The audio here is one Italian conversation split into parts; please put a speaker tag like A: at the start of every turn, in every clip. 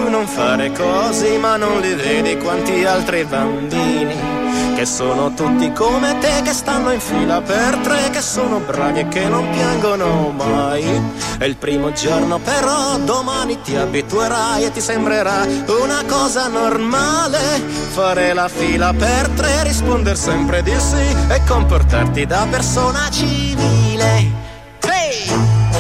A: tu non fare così, ma non li vedi quanti altri bambini che sono tutti come te, che stanno in fila per tre, che sono bravi e che non piangono mai. È il primo giorno però, domani ti abituerai e ti sembrerà una cosa normale fare la fila per tre, risponder sempre di sì e comportarti da persona civile. Hey!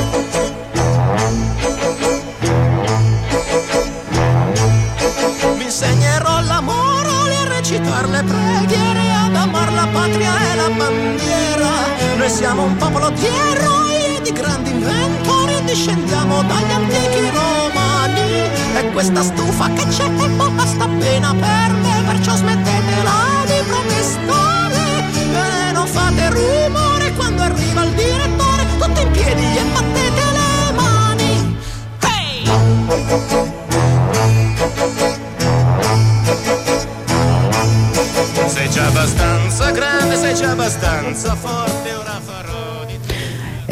A: Mi insegnerò l'amore a recitare le preghiere, ad amar la patria e la bandiera. Noi siamo un popolo di eroi e di grandi inventori, discendiamo dagli antichi romani. E questa stufa che c'è basta appena per me, perciò smettetela di protestare e non fate rumore quando arriva il direttore. Tutti in piedi e battete le mani. Hey! Sei già abbastanza grande, sei già abbastanza forte, ora farò di te.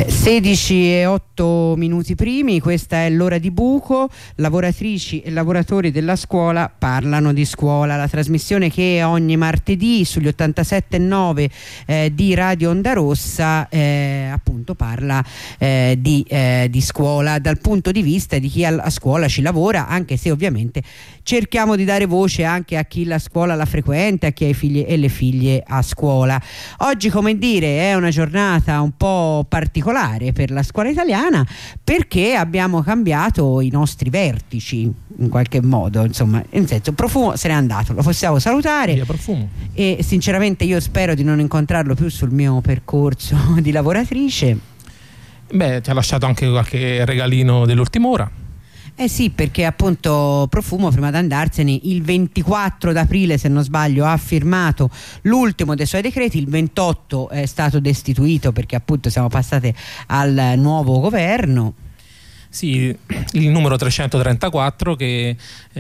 B: 16:08 primi, questa è l'ora di buco. Lavoratrici e lavoratori della scuola parlano di scuola, la trasmissione che ogni martedì sugli 87.9 di Radio Onda Rossa appunto parla di scuola dal punto di vista di chi a scuola ci lavora, anche se ovviamente cerchiamo di dare voce anche a chi la scuola la frequenta, a chi ha i figli e le figlie a scuola. Oggi, come dire, è una giornata un po' particolare per la scuola italiana, perché abbiamo cambiato i nostri vertici in qualche modo, insomma, in senso, Profumo se n'è andato, lo possiamo salutare.
C: Via Profumo.
B: E sinceramente io spero di non incontrarlo più sul mio percorso di lavoratrice.
C: Beh, ti ha lasciato anche qualche regalino dell'ultima ora.
B: Eh sì, perché appunto Profumo, prima di andarsene, il 24 d'aprile, se non sbaglio, ha firmato l'ultimo dei suoi decreti. Il 28 è stato destituito perché appunto siamo passati al nuovo governo.
C: Sì, il numero 334 che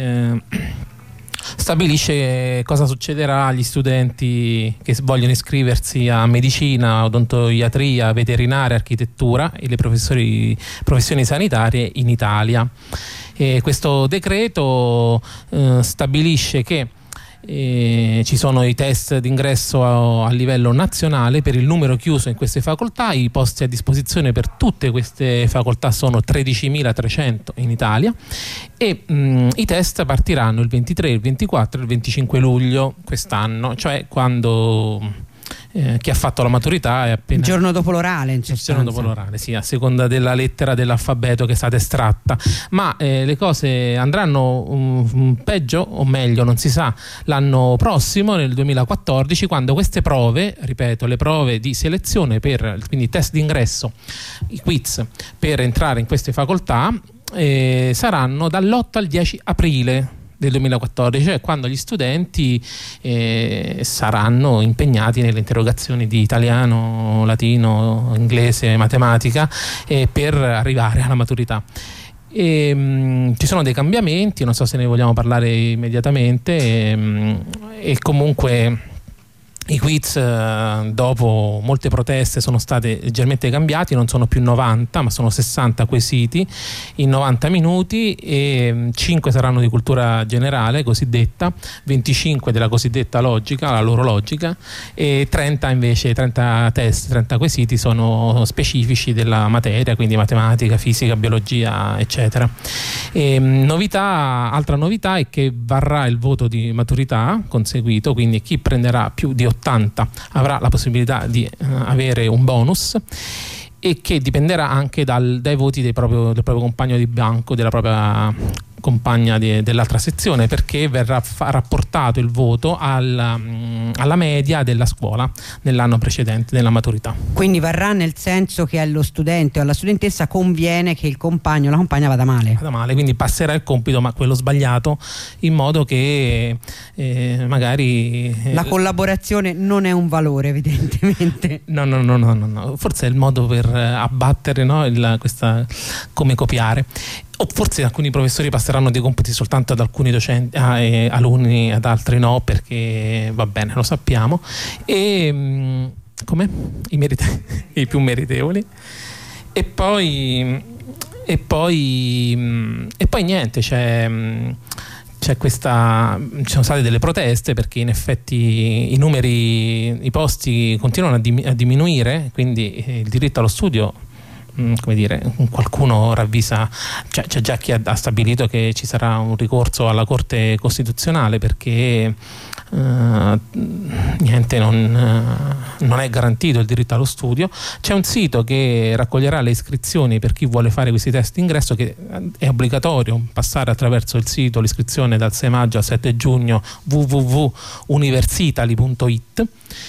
C: stabilisce cosa succederà agli studenti che vogliono iscriversi a medicina, odontoiatria, veterinaria, architettura e le professioni sanitarie in Italia. Questo decreto stabilisce che ci sono i test d'ingresso a livello nazionale per il numero chiuso in queste facoltà. I posti a disposizione per tutte queste facoltà sono 13.300 in Italia e i test partiranno il 23, il 24 e il 25 luglio quest'anno, cioè quando chi ha fatto la maturità è appena
B: il giorno dopo l'orale, in sostanza.
C: Il giorno dopo l'orale, sì, a seconda della lettera dell'alfabeto che è stata estratta. Ma le cose andranno peggio o meglio, non si sa, l'anno prossimo, nel 2014, quando queste prove, ripeto, le prove di selezione quindi test d'ingresso, i quiz per entrare in queste facoltà, saranno dall'8 al 10 aprile del 2014, cioè quando gli studenti saranno impegnati nelle interrogazioni di italiano, latino, inglese, matematica per arrivare alla maturità. Ci sono dei cambiamenti, non so se ne vogliamo parlare immediatamente, e comunque i quiz dopo molte proteste sono stati leggermente cambiati, non sono più 90 ma sono 60 quesiti in 90 minuti e 5 saranno di cultura generale cosiddetta, 25 della cosiddetta logica, la loro logica, e 30 invece, 30 test, 30 quesiti sono specifici della materia, quindi matematica, fisica, biologia eccetera. Altra novità è che varrà il voto di maturità conseguito, quindi chi prenderà più di 80 avrà la possibilità di avere un bonus, e che dipenderà anche dai voti del proprio compagno di banco, della propria compagna dell'altra sezione, perché verrà rapportato il voto alla media della scuola nell'anno precedente, nella maturità.
B: Quindi varrà nel senso che allo studente o alla studentessa conviene che il compagno o la compagna vada male,
C: quindi passerà il compito, ma quello sbagliato, in modo che magari
B: la collaborazione non è un valore, evidentemente.
C: No, forse è il modo per abbattere, no, questa, come copiare. O forse alcuni professori passeranno dei compiti soltanto ad alcuni docenti, alunni, ad altri no, perché va bene, lo sappiamo. E come? I più meritevoli. E poi E poi niente, ci sono state delle proteste perché in effetti i posti continuano a diminuire, quindi il diritto allo studio, come dire, qualcuno ravvisa, c'è già chi ha stabilito che ci sarà un ricorso alla Corte Costituzionale perché niente, non è garantito il diritto allo studio. C'è un sito che raccoglierà le iscrizioni per chi vuole fare questi test d'ingresso, che è obbligatorio passare attraverso il sito, l'iscrizione dal 6 maggio al 7 giugno, www.universitali.it.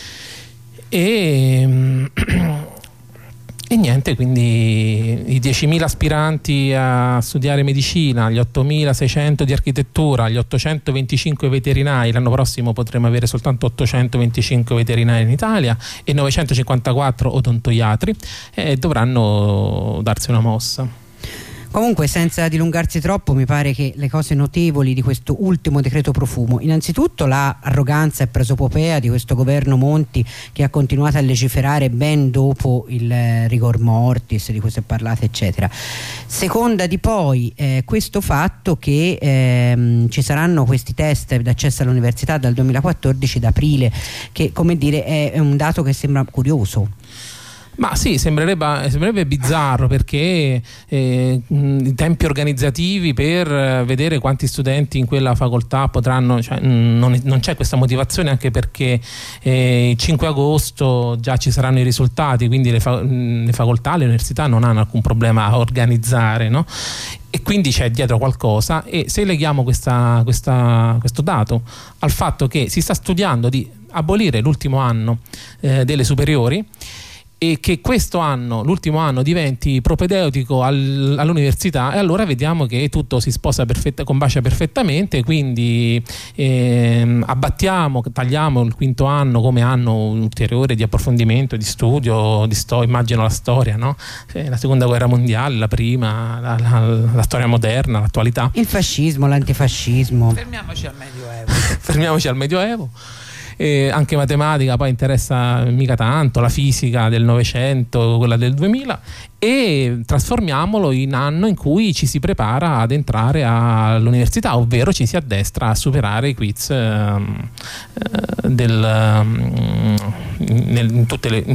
C: E niente, quindi i 10.000 aspiranti a studiare medicina, gli 8.600 di architettura, gli 825 veterinari, l'anno prossimo potremo avere soltanto 825 veterinari in Italia e 954 odontoiatri, dovranno darsi una mossa.
B: Comunque, senza dilungarsi troppo, mi pare che le cose notevoli di questo ultimo decreto Profumo, innanzitutto l'arroganza e prosopopea di questo governo Monti, che ha continuato a legiferare ben dopo il rigor mortis di cui si è parlato, eccetera. Seconda di poi questo fatto che ci saranno questi test d'accesso all'università dal 2014 ad aprile, che, come dire, è un dato che sembra curioso.
C: Ma sì, sembrerebbe bizzarro, perché i tempi organizzativi per vedere quanti studenti in quella facoltà potranno, non c'è questa motivazione, anche perché il 5 agosto già ci saranno i risultati, quindi le facoltà, le università non hanno alcun problema a organizzare, no? E quindi c'è dietro qualcosa, e se leghiamo questo dato al fatto che si sta studiando di abolire l'ultimo anno delle superiori, e che questo anno, l'ultimo anno, diventi propedeutico all'università, e allora vediamo che tutto si sposa combacia perfettamente. Quindi tagliamo il quinto anno come anno ulteriore di approfondimento, di studio, immagino la storia, no? La seconda guerra mondiale, la prima, la storia moderna, l'attualità,
B: il fascismo, l'antifascismo.
D: Fermiamoci al Medioevo.
C: Anche matematica poi interessa mica tanto, la fisica del Novecento, quella del 2000, e trasformiamolo in anno in cui ci si prepara ad entrare all'università, ovvero ci si addestra a superare i quiz in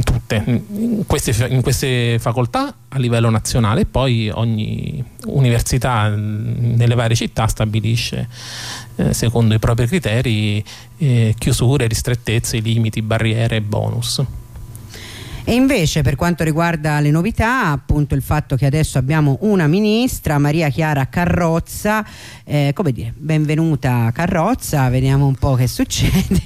C: queste facoltà a livello nazionale, e poi ogni università nelle varie città stabilisce secondo i propri criteri chiusure, ristrettezze, limiti, barriere e bonus.
B: E invece, per quanto riguarda le novità, appunto il fatto che adesso abbiamo una ministra, Maria Chiara Carrozza, come dire, benvenuta Carrozza, vediamo un po' che succede.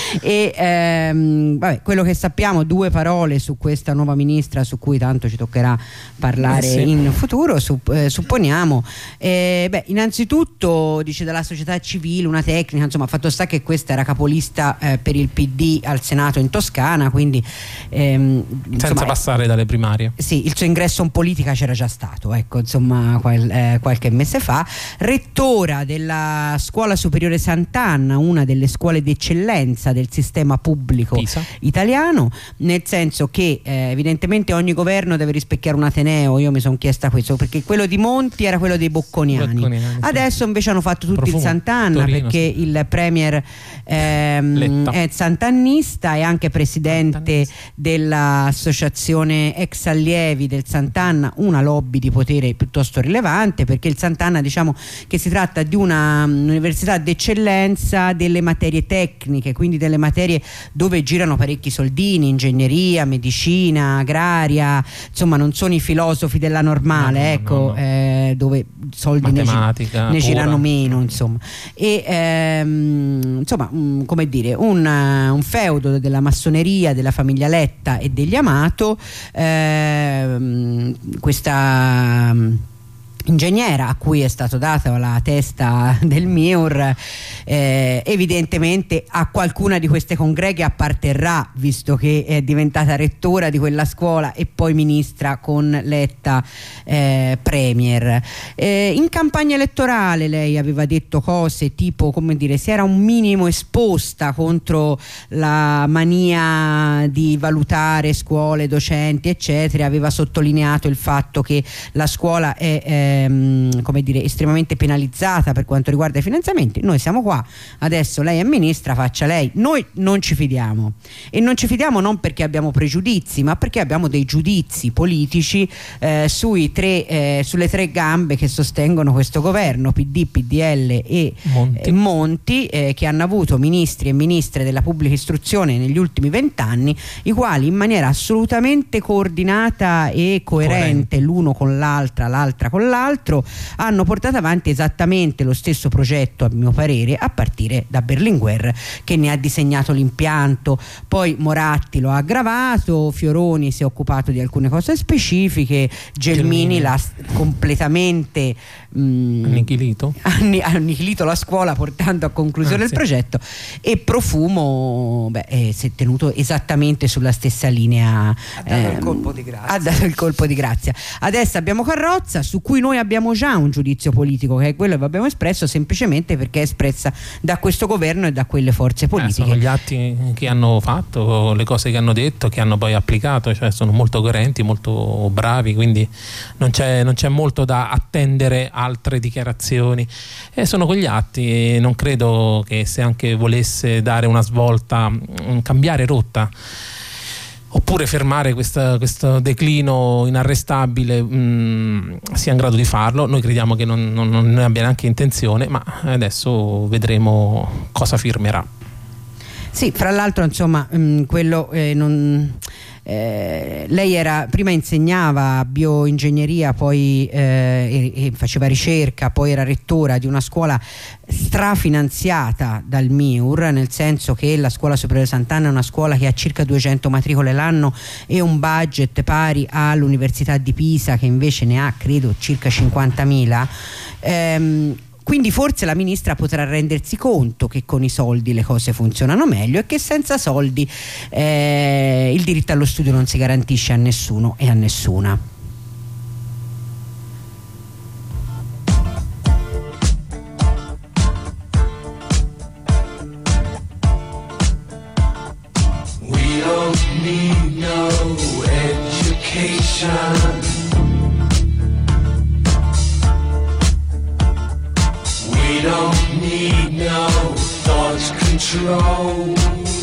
B: E quello che sappiamo, 2 parole su questa nuova ministra, su cui tanto ci toccherà parlare in futuro, supponiamo. Innanzitutto dice dalla società civile, una tecnica, insomma, fatto sta che questa era capolista per il PD al Senato in Toscana, quindi
C: senza passare dalle primarie.
B: Sì, il suo ingresso in politica c'era già stato, ecco, insomma, qualche mese fa. Rettora della Scuola Superiore Sant'Anna, una delle scuole d'eccellenza del sistema pubblico Pisa italiano, nel senso che evidentemente ogni governo deve rispecchiare un ateneo. Io mi sono chiesta questo, perché quello di Monti era quello dei Bocconiani, adesso invece hanno fatto tutti il Sant'Anna, Torino, perché il premier è sant'annista, e anche presidente dell'associazione ex allievi del Sant'Anna, una lobby di potere piuttosto rilevante, perché il Sant'Anna, diciamo che si tratta di una università d'eccellenza delle materie tecniche, quindi delle materie dove girano parecchi soldini, ingegneria, medicina, agraria, insomma non sono i filosofi della normale, no. Dove soldi ne girano meno, insomma. E insomma, come dire, un feudo della massoneria, della famiglia Letta e degli Amato, questa ingegnera a cui è stato dato la testa del MIUR, evidentemente a qualcuna di queste congreghe apparterrà, visto che è diventata rettora di quella scuola e poi ministra con Letta premier. In campagna elettorale lei aveva detto cose tipo, come dire, si era un minimo esposta contro la mania di valutare scuole, docenti eccetera, aveva sottolineato il fatto che la scuola è come dire, estremamente penalizzata per quanto riguarda i finanziamenti. Noi siamo qua, adesso lei è ministra, faccia lei. Noi non ci fidiamo, e non ci fidiamo non perché abbiamo pregiudizi, ma perché abbiamo dei giudizi politici sulle tre gambe che sostengono questo governo, PD, PDL e Monti, che hanno avuto ministri e ministre della pubblica istruzione negli ultimi 20 anni, i quali in maniera assolutamente coordinata e coerente l'uno con l'altra, l'altra con l'altro, hanno portato avanti esattamente lo stesso progetto, a mio parere, a partire da Berlinguer, che ne ha disegnato l'impianto, poi Moratti lo ha aggravato, Fioroni si è occupato di alcune cose specifiche, Gelmini l'ha completamente annichilito la scuola, portando a conclusione il progetto, e Profumo si è tenuto esattamente sulla stessa linea, ha dato il colpo di grazia. Adesso abbiamo Carrozza, su cui noi abbiamo già un giudizio politico, che è quello che abbiamo espresso, semplicemente perché è espressa da questo governo e da quelle forze politiche.
C: Sono gli atti che hanno fatto, le cose che hanno detto, che hanno poi applicato, cioè sono molto coerenti, molto bravi, quindi non c'è molto da attendere altre dichiarazioni, sono quegli atti, e non credo che, se anche volesse dare una svolta, cambiare rotta oppure fermare questo declino inarrestabile, sia in grado di farlo. Noi crediamo che non ne abbia neanche intenzione, ma adesso vedremo cosa firmerà.
B: Sì, fra l'altro, insomma, quello lei prima insegnava bioingegneria, poi e faceva ricerca, poi era rettora di una scuola strafinanziata dal MIUR, nel senso che la Scuola Superiore Sant'Anna è una scuola che ha circa 200 matricole l'anno e un budget pari all'Università di Pisa, che invece ne ha credo circa 50.000. Quindi forse la ministra potrà rendersi conto che con i soldi le cose funzionano meglio e che senza soldi il diritto allo studio non si garantisce a nessuno e a nessuna.
E: We don't need no education. We don't need no thought control.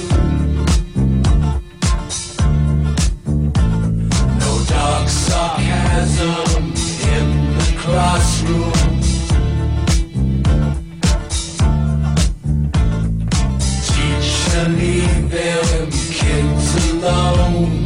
E: No dark sarcasm in the classroom. Teacher, leave them kids alone.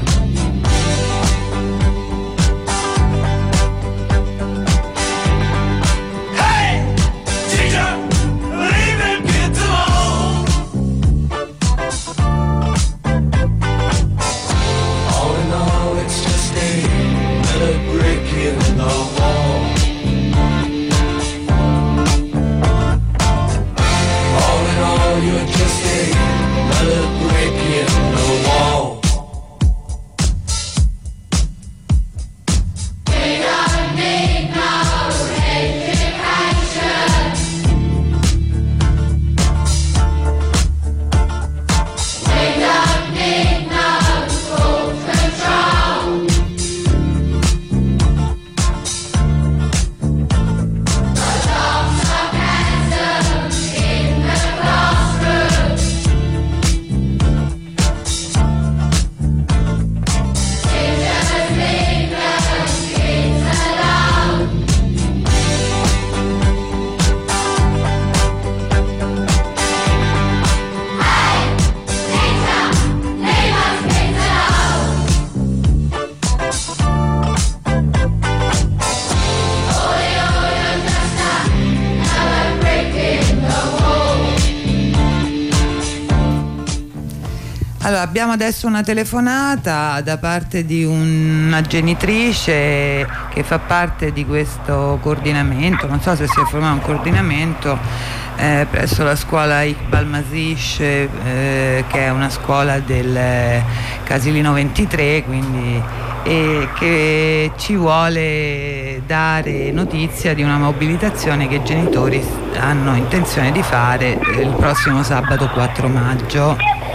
F: Allora, abbiamo adesso una telefonata da parte di una genitrice che fa parte di questo coordinamento, non so se si è formato un coordinamento presso la scuola Iqbal Masish, che è una scuola del Casilino 23, quindi, che ci vuole dare notizia di una mobilitazione che i genitori hanno intenzione di fare il prossimo sabato 4 maggio.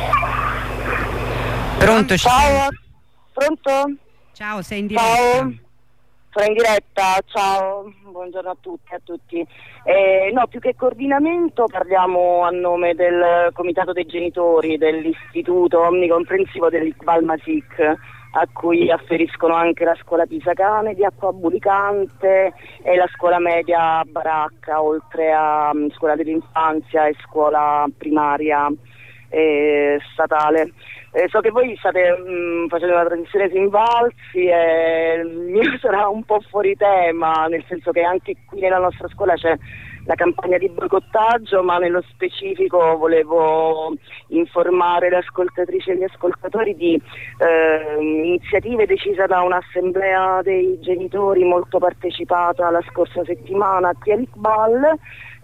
B: Pronto?
G: Ciao, pronto?
B: Ciao, sei in diretta?
G: Ciao, sono in diretta, ciao, buongiorno a tutti e a tutti. No, più che coordinamento parliamo a nome del Comitato dei Genitori dell'Istituto Omnicomprensivo dell'Iqbal Masik, a cui afferiscono anche la scuola Pisacane di Acqua Bulicante e la scuola media Baracca, oltre a scuola dell'infanzia e scuola primaria statale. So che voi state facendo una trasmissione su Invalsi e il mio sarà un po' fuori tema, nel senso che anche qui nella nostra scuola c'è la campagna di boicottaggio, ma nello specifico volevo informare le ascoltatrici e gli ascoltatori di iniziative decise da un'assemblea dei genitori molto partecipata la scorsa settimana qui a Iqbal,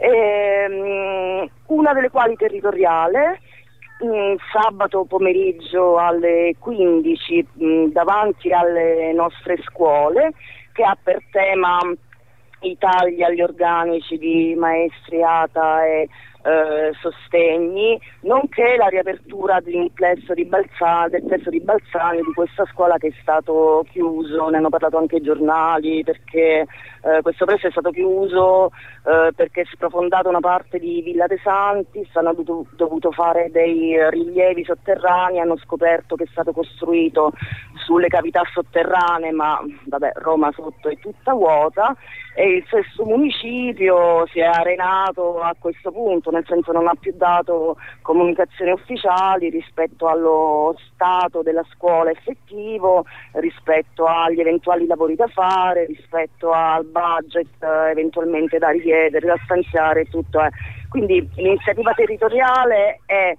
G: una delle quali territoriale. Sabato pomeriggio alle 15 davanti alle nostre scuole, che ha per tema i tagli agli organici di maestri, ATA e sostegni, nonché la riapertura del plesso di Balzani, di questa scuola che è stato chiuso. Ne hanno parlato anche i giornali, perché questo plesso è stato chiuso perché è sprofondata una parte di Villa De Santis, hanno dovuto fare dei rilievi sotterranei, hanno scoperto che è stato costruito sulle cavità sotterranee, ma vabbè, Roma sotto è tutta vuota, e il stesso municipio si è arenato a questo punto, nel senso non ha più dato comunicazioni ufficiali rispetto allo stato della scuola effettivo, rispetto agli eventuali lavori da fare, rispetto al budget eventualmente da richiedere, da stanziare, tutto è. Quindi l'iniziativa territoriale è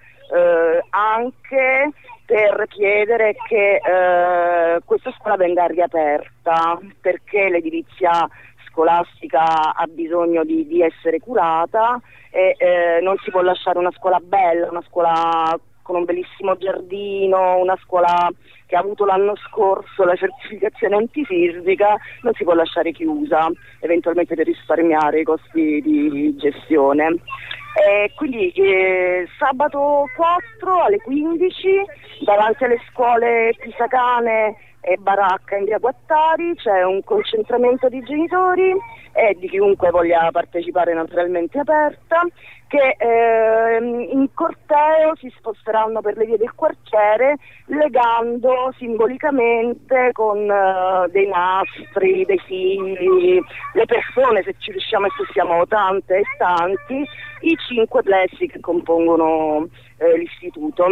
G: anche per chiedere che questa scuola venga riaperta, perché l'edilizia scolastica ha bisogno di essere curata e non si può lasciare una scuola bella, una scuola con un bellissimo giardino, una scuola che ha avuto l'anno scorso la certificazione antisismica, non si può lasciare chiusa, eventualmente per risparmiare i costi di gestione. Quindi sabato 4 alle 15 davanti alle scuole Pisacane e Baracca in via Guattari c'è un concentramento di genitori e di chiunque voglia partecipare, naturalmente aperta, che in corteo si sposteranno per le vie del quartiere legando simbolicamente con dei nastri, dei fili, le persone, se ci riusciamo e se siamo tante e tanti, i 5 plessi che compongono l'istituto.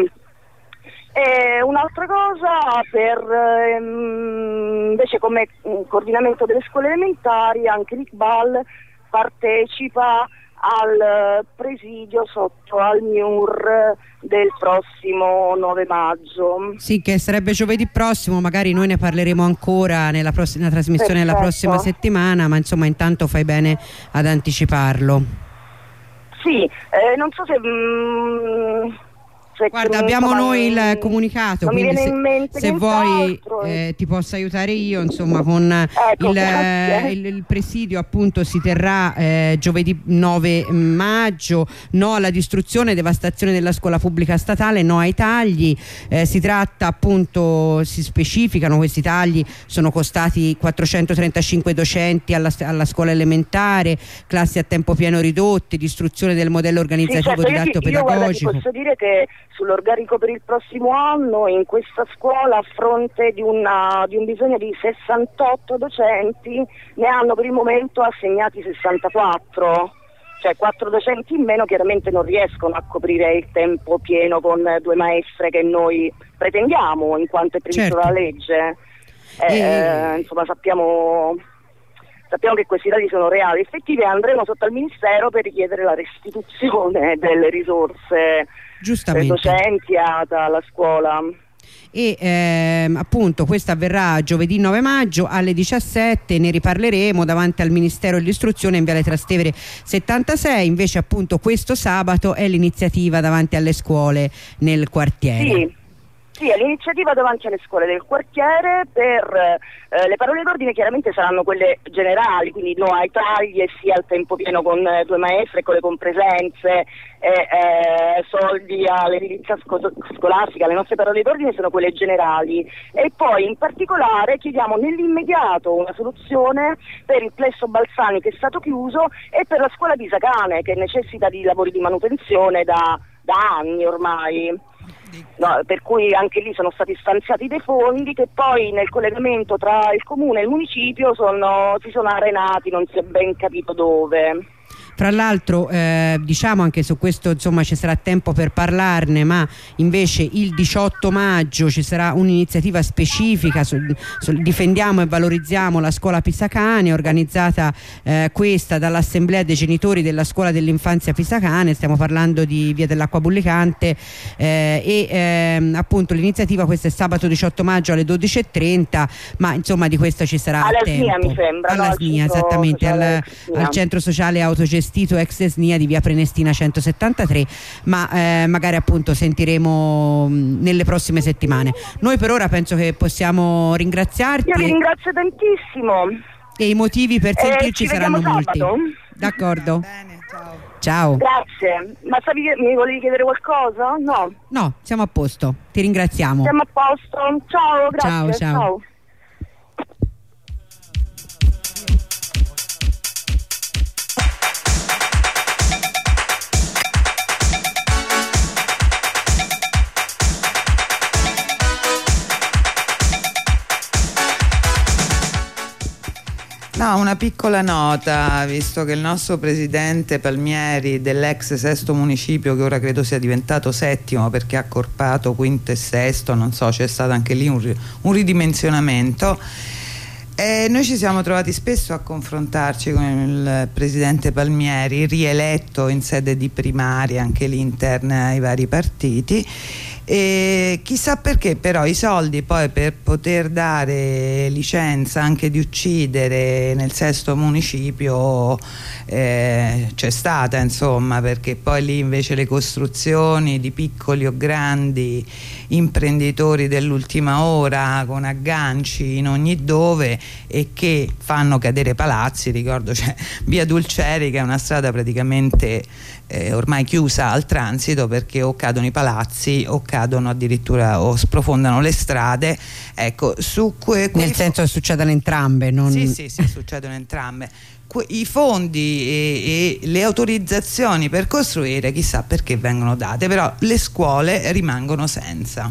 G: E un'altra cosa, per invece come coordinamento delle scuole elementari, anche l'Iqbal partecipa al presidio sotto al MIUR del prossimo 9 maggio.
B: Sì, che sarebbe giovedì prossimo, magari noi ne parleremo ancora nella trasmissione della prossima settimana, ma insomma intanto fai bene ad anticiparlo.
G: Sì, non so se
B: guarda, abbiamo noi il comunicato, quindi se vuoi ti posso aiutare io, insomma, con il presidio appunto si terrà giovedì 9 maggio, no alla distruzione e devastazione della scuola pubblica statale, no ai tagli. Si tratta appunto, si specificano, questi tagli sono costati 435 docenti alla scuola elementare, classi a tempo pieno ridotte, distruzione del modello organizzativo didattico pedagogico.
G: Io posso dire che sull'organico per il prossimo anno in questa scuola, a fronte di un bisogno di 68 docenti, ne hanno per il momento assegnati 64, cioè 4 docenti in meno chiaramente non riescono a coprire il tempo pieno con 2 maestre che noi pretendiamo in quanto è previsto dalla legge. Insomma, sappiamo sappiamo che questi dati sono reali, effettivi, e andremo sotto al Ministero per richiedere la restituzione delle risorse docenti alla scuola.
B: E appunto questo avverrà giovedì 9 maggio alle 17, ne riparleremo davanti al Ministero dell'Istruzione in Viale Trastevere 76. Invece appunto questo sabato è l'iniziativa davanti alle scuole nel quartiere.
G: Sì, è l'iniziativa davanti alle scuole del quartiere per le parole d'ordine chiaramente saranno quelle generali, quindi no ai tagli e sì al tempo pieno con 2 maestre e con le compresenze, soldi all'edilizia scolastica. Le nostre parole d'ordine sono quelle generali e poi in particolare chiediamo nell'immediato una soluzione per il plesso Balsani che è stato chiuso e per la scuola Pisacane che necessita di lavori di manutenzione da anni ormai. No, per cui anche lì sono stati stanziati dei fondi che poi nel collegamento tra il comune e il municipio si sono arenati, non si è ben capito dove.
B: Fra l'altro diciamo anche su questo, insomma, ci sarà tempo per parlarne, ma invece il 18 maggio ci sarà un'iniziativa specifica difendiamo e valorizziamo la scuola Pisacane, organizzata questa dall'Assemblea dei genitori della scuola dell'infanzia Pisacane. Stiamo parlando di Via dell'Acqua Bullicante appunto l'iniziativa questa è sabato 18 maggio alle 12:30, ma insomma di questo ci sarà
G: alla
B: tempo.
G: SNIA mi sembra,
B: alla SNIA, esattamente, al centro sociale autogestito ex SNIA di via Prenestina 173, ma magari appunto sentiremo nelle prossime settimane. Noi per ora penso che possiamo ringraziarti.
G: Io vi ringrazio tantissimo
B: e i motivi per sentirci saranno molti.
G: Sabato.
B: D'accordo.
F: Bene,
B: Ciao.
G: Grazie. Ma mi volevi chiedere qualcosa? No,
B: siamo a posto, ti ringraziamo.
G: Siamo a posto, ciao, grazie.
B: Ciao.
F: No, una piccola nota, visto che il nostro presidente Palmieri dell'ex sesto municipio, che ora credo sia diventato settimo perché ha accorpato quinto e sesto, non so, c'è stato anche lì un ridimensionamento. Noi ci siamo trovati spesso a confrontarci con il presidente Palmieri, rieletto in sede di primaria anche lì interna ai vari partiti. E chissà perché però i soldi poi per poter dare licenza anche di uccidere nel sesto municipio c'è stata, insomma, perché poi lì invece le costruzioni di piccoli o grandi imprenditori dell'ultima ora con agganci in ogni dove e che fanno cadere palazzi. Ricordo c'è via Dulceri che è una strada praticamente ormai chiusa al transito perché o cadono i palazzi o cadono addirittura o sprofondano le strade. Ecco,
B: nel senso che succedono entrambe, non...
F: Sì, succedono entrambe. I fondi e le autorizzazioni per costruire chissà perché vengono date, però le scuole rimangono senza.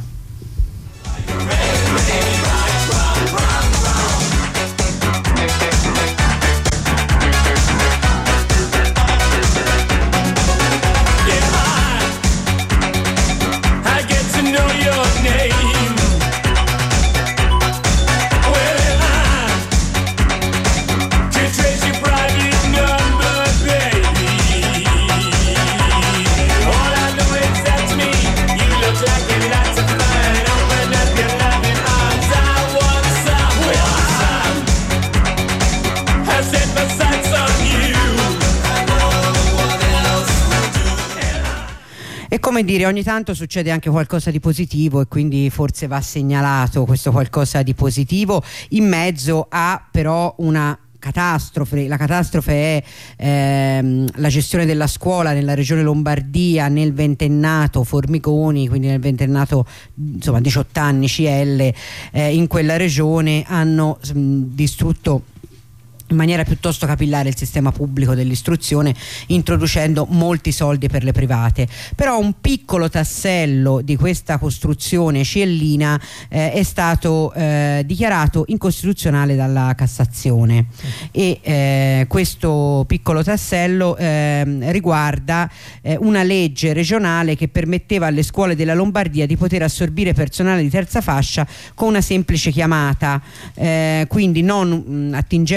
B: E come dire, ogni tanto succede anche qualcosa di positivo e quindi forse va segnalato questo qualcosa di positivo in mezzo a però una catastrofe. La catastrofe è la gestione della scuola nella regione Lombardia nel ventennato Formigoni, quindi nel ventennato, insomma 18 anni CL in quella regione hanno distrutto in maniera piuttosto capillare il sistema pubblico dell'istruzione, introducendo molti soldi per le private. Però un piccolo tassello di questa costruzione ciellina è stato dichiarato incostituzionale dalla Cassazione e questo piccolo tassello riguarda una legge regionale che permetteva alle scuole della Lombardia di poter assorbire personale di terza fascia con una semplice chiamata, quindi non attingendo dalle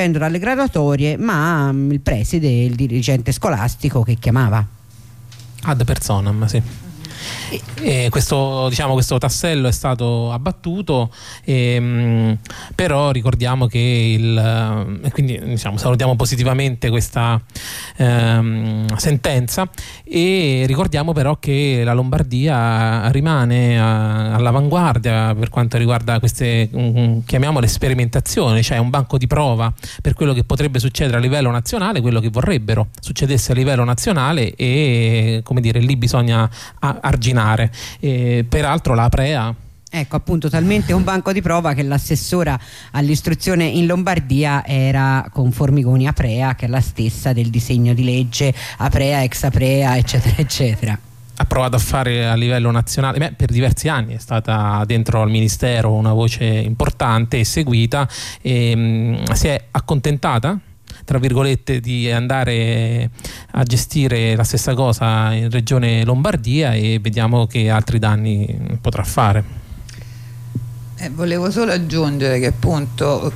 B: graduatorie, ma il preside, il dirigente scolastico che chiamava.
C: Ad personam, sì. E questo tassello è stato abbattuto, però ricordiamo che quindi salutiamo positivamente questa sentenza, e ricordiamo però che la Lombardia rimane all'avanguardia per quanto riguarda queste, chiamiamole sperimentazioni, cioè un banco di prova per quello che potrebbe succedere a livello nazionale, quello che vorrebbero succedesse a livello nazionale, e come dire, lì bisogna arginare. Peraltro la Aprea,
B: ecco, appunto, talmente un banco di prova che l'assessora all'istruzione in Lombardia era con Formigoni Aprea, che è la stessa del disegno di legge Aprea, ex Aprea, eccetera eccetera.
C: Ha provato a fare a livello nazionale, per diversi anni è stata dentro al ministero una voce importante e seguita, e si è accontentata, tra virgolette, di andare a gestire la stessa cosa in regione Lombardia, e vediamo che altri danni potrà fare.
F: Volevo solo aggiungere che appunto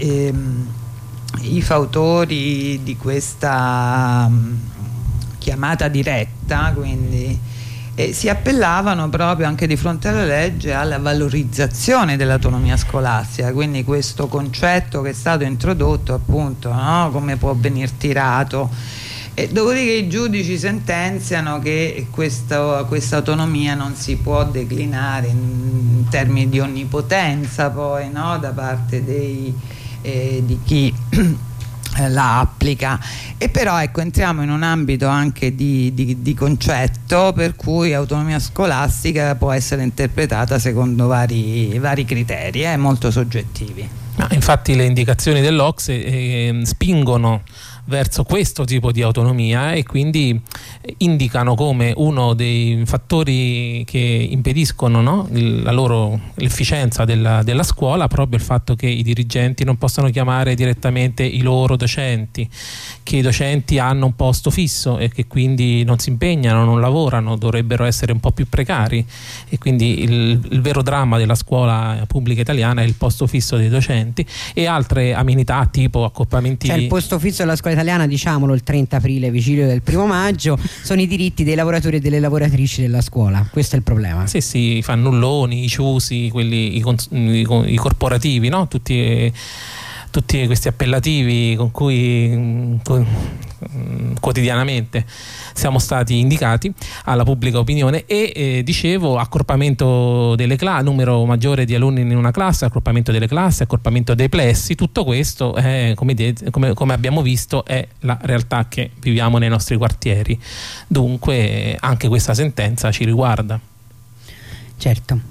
F: i fautori di questa chiamata diretta, quindi si appellavano proprio anche di fronte alla legge alla valorizzazione dell'autonomia scolastica, quindi questo concetto che è stato introdotto, appunto, no? Come può venire tirato, e dopodiché i giudici sentenziano che questa autonomia non si può declinare in termini di onnipotenza, poi, no? Da parte di chi la applica. E però ecco, entriamo in un ambito anche di concetto, per cui autonomia scolastica può essere interpretata secondo vari criteri, molto soggettivi.
C: Infatti le indicazioni dell'OCSE spingono verso questo tipo di autonomia, e quindi indicano come uno dei fattori che impediscono, no, l'efficienza della scuola proprio il fatto che i dirigenti non possano chiamare direttamente i loro docenti, che i docenti hanno un posto fisso e che quindi non si impegnano, non lavorano, dovrebbero essere un po' più precari, e quindi il vero dramma della scuola pubblica italiana è il posto fisso dei docenti, e altre amenità tipo accoppiamenti.
B: Cioè il posto fisso della scuola italiana, diciamolo, il 30 aprile, vigilia del 1 maggio, sono i diritti dei lavoratori e delle lavoratrici della scuola. Questo è il problema.
C: Sì, i fannulloni, i ciusi, quelli, i corporativi, no? Tutti questi appellativi con cui quotidianamente siamo stati indicati alla pubblica opinione, e dicevo, accorpamento delle classi, numero maggiore di alunni in una classe, accorpamento delle classi, accorpamento dei plessi, tutto questo come abbiamo visto è la realtà che viviamo nei nostri quartieri, dunque anche questa sentenza ci riguarda.
B: Certo.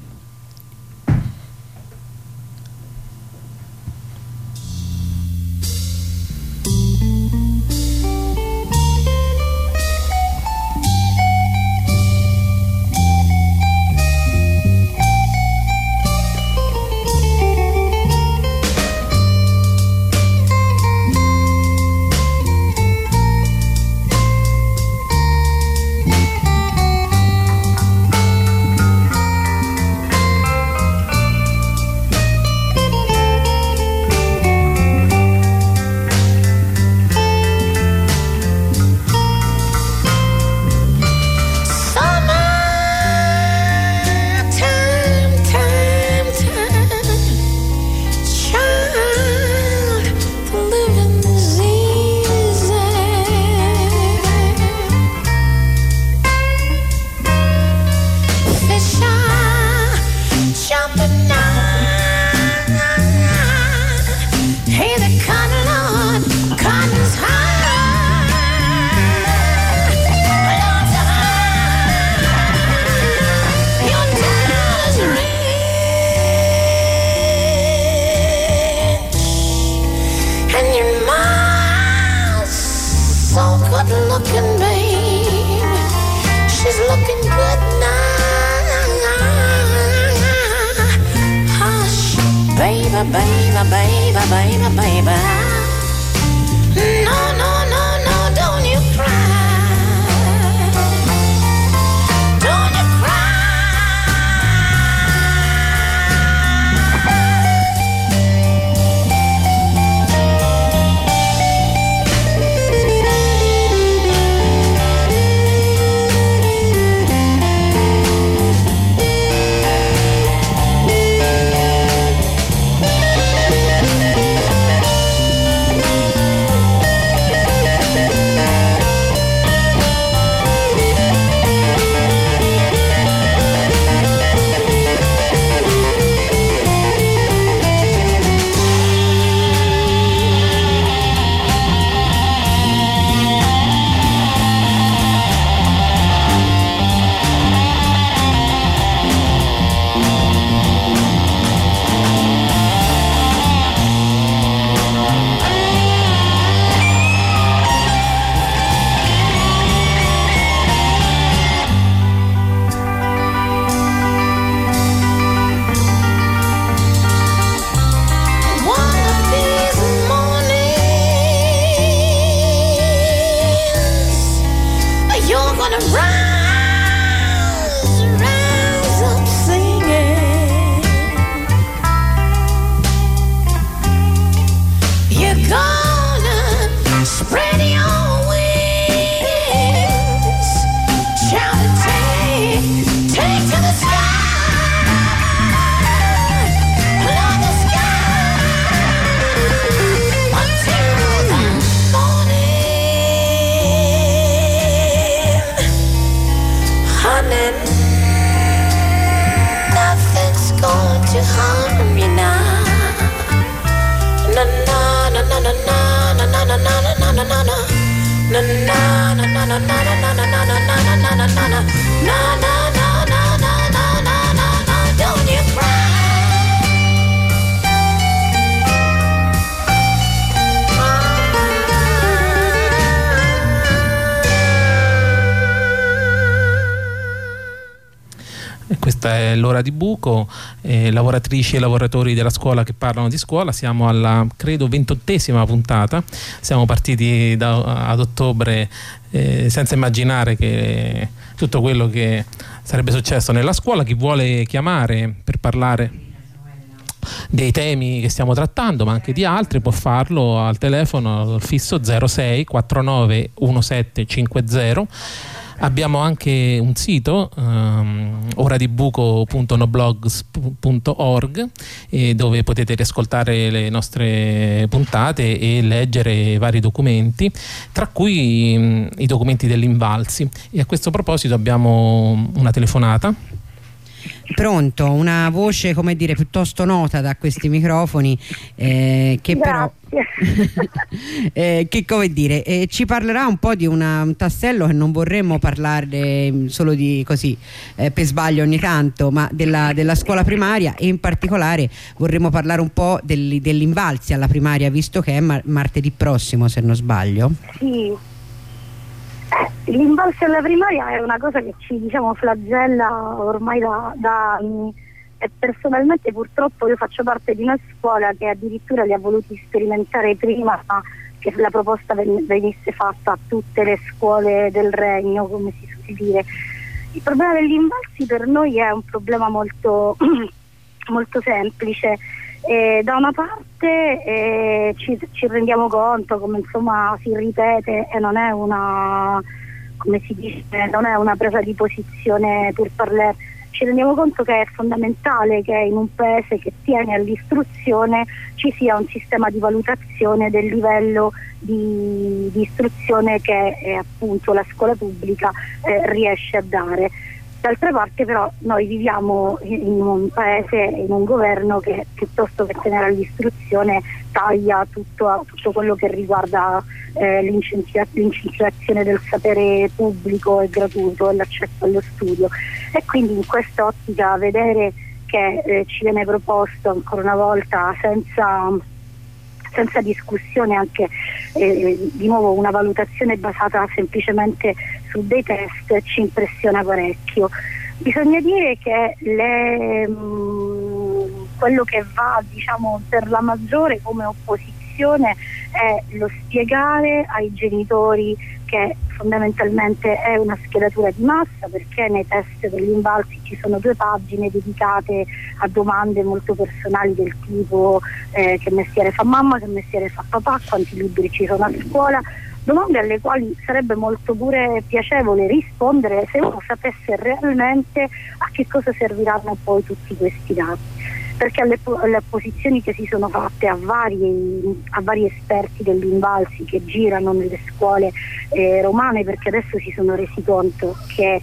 H: rise up singing. You're gonna spread your wings, shout and take to the sky. Nothing's going to harm you now. Na na na na na na na na na na na na na na. Na na na na na na na na na na na na na na na na. Na na na na na na na na na. Don't you cry.
C: Questa è l'ora di buco, lavoratrici e lavoratori della scuola che parlano di scuola. Siamo alla, credo, 28ª puntata. Siamo partiti ad ottobre senza immaginare che tutto quello che sarebbe successo nella scuola. Chi vuole chiamare per parlare dei temi che stiamo trattando, ma anche di altri, può farlo al telefono al fisso 06 49 1750. Abbiamo anche un sito, oradibuco.noblogs.org, dove potete riascoltare le nostre puntate e leggere vari documenti, tra cui i documenti dell'Invalsi. E a questo proposito abbiamo una telefonata.
B: Pronto, una voce, come dire, piuttosto nota da questi microfoni, che però che, come dire, ci parlerà un po' di un tassello che non vorremmo parlare solo di così per sbaglio ogni tanto, ma della scuola primaria, e in particolare vorremmo parlare un po' dell'Invalsi alla primaria, visto che è martedì prossimo, se non sbaglio.
I: Sì. L'Invalsi alla primaria è una cosa che ci, diciamo, flagella ormai da anni, e personalmente purtroppo io faccio parte di una scuola che addirittura li ha voluti sperimentare prima che la proposta venisse fatta a tutte le scuole del regno, come si suol dire. Il problema dell'Invalsi per noi è un problema molto, molto semplice. Da una parte ci rendiamo conto come, insomma, si ripete, e non è una, come si dice, non è una presa di posizione per parlare. Ci rendiamo conto che è fondamentale che in un paese che tiene all'istruzione ci sia un sistema di valutazione del livello di istruzione che appunto la scuola pubblica riesce a dare. D'altra parte però noi viviamo in un paese, in un governo che piuttosto che tenere all'istruzione taglia tutto quello che riguarda l'incentivazione del sapere pubblico e gratuito e l'accesso allo studio. E quindi in questa ottica vedere che ci viene proposto ancora una volta senza discussione anche di nuovo una valutazione basata semplicemente su dei test ci impressiona parecchio. Bisogna dire che quello che va, diciamo, per la maggiore come opposizione è lo spiegare ai genitori che fondamentalmente è una schedatura di massa, perché nei test dell'Invalsi ci sono 2 pagine dedicate a domande molto personali del tipo che mestiere fa mamma, che mestiere fa papà, quanti libri ci sono a scuola, domande alle quali sarebbe molto pure piacevole rispondere se uno sapesse realmente a che cosa serviranno poi tutti questi dati. Perché alle opposizioni che si sono fatte a vari esperti dell'Invalsi che girano nelle scuole romane, perché adesso si sono resi conto che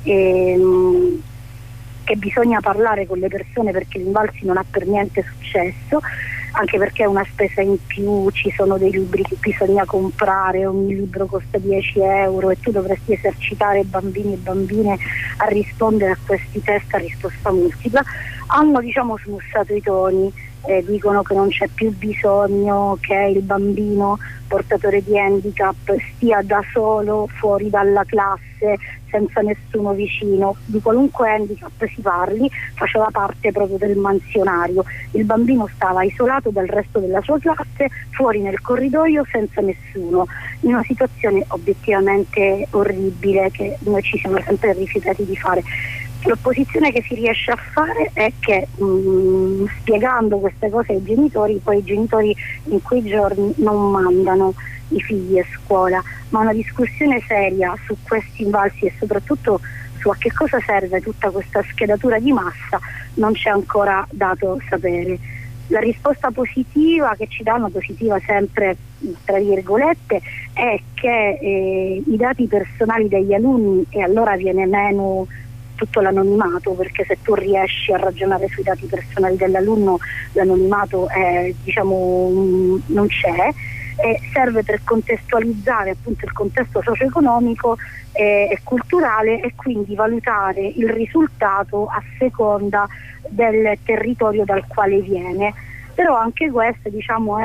I: bisogna parlare con le persone, perché l'Invalsi non ha per niente successo, anche perché è una spesa in più, ci sono dei libri che bisogna comprare, ogni libro costa 10 euro e tu dovresti esercitare bambini e bambine a rispondere a questi test a risposta multipla. Hanno, diciamo, smussato i toni dicono che non c'è più bisogno che il bambino portatore di handicap stia da solo fuori dalla classe senza nessuno vicino. Di qualunque handicap si parli, faceva parte proprio del mansionario. Il bambino stava isolato dal resto della sua classe, fuori nel corridoio senza nessuno, in una situazione obiettivamente orribile che noi ci siamo sempre rifiutati di fare. L'opposizione che si riesce a fare è che spiegando queste cose ai genitori, poi i genitori in quei giorni non mandano i figli a scuola, ma una discussione seria su questi invalsi e soprattutto su a che cosa serve tutta questa schedatura di massa non c'è ancora dato sapere. La risposta positiva che ci danno, positiva sempre tra virgolette, è che i dati personali degli alunni, e allora viene meno tutto l'anonimato, perché se tu riesci a ragionare sui dati personali dell'alunno l'anonimato non c'è, serve per contestualizzare appunto il contesto socio-economico e culturale e quindi valutare il risultato a seconda del territorio dal quale viene. Però anche questa è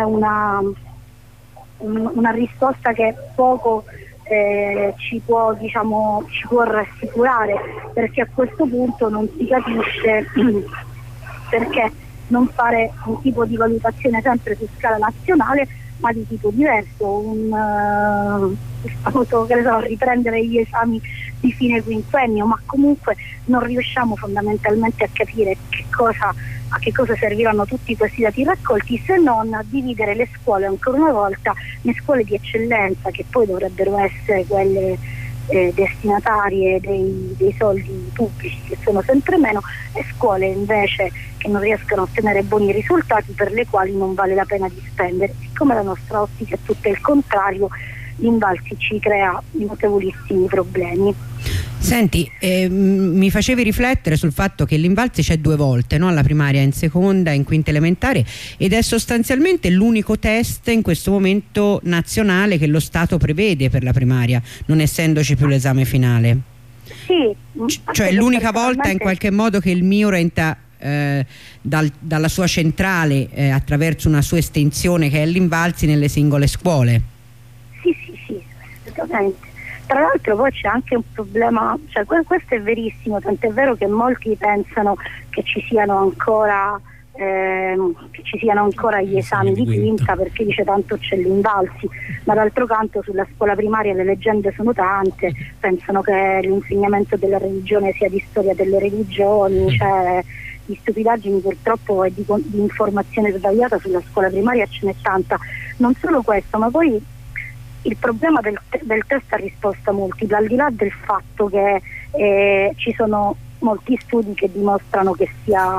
I: una risposta che poco ci può rassicurare, perché a questo punto non si capisce perché non fare un tipo di valutazione sempre su scala nazionale ma di tipo diverso, riprendere gli esami di fine quinquennio, ma comunque non riusciamo fondamentalmente a capire a che cosa serviranno tutti questi dati raccolti, se non a dividere le scuole ancora una volta in scuole di eccellenza, che poi dovrebbero essere quelle destinatarie dei soldi pubblici, che sono sempre meno, e scuole invece che non riescono a ottenere buoni risultati, per le quali non vale la pena di spendere. Siccome la nostra ottica è tutto il contrario, l'Invalsi ci crea notevolissimi problemi.
B: Senti, mi facevi riflettere sul fatto che l'Invalsi c'è 2 volte, no? Alla primaria, in seconda, in quinta elementare, ed è sostanzialmente l'unico test in questo momento nazionale che lo Stato prevede per la primaria, non essendoci più l'esame finale.
I: Sì,
B: cioè l'unica volta in qualche modo che il MIUR entra dalla sua centrale attraverso una sua estensione che è l'Invalsi nelle singole scuole.
I: Sì, assolutamente. Tra l'altro poi c'è anche un problema, cioè questo è verissimo, tant'è vero che molti pensano che ci siano ancora gli esami di quinta, perché dice tanto c'è l'Invalsi, ma d'altro canto sulla scuola primaria le leggende sono tante, pensano che l'insegnamento della religione sia di storia delle religioni, cioè di stupidaggini purtroppo e di informazione sbagliata sulla scuola primaria ce n'è tanta. Non solo questo, ma poi il problema del test a risposta multipla, al di là del fatto che ci sono molti studi che dimostrano che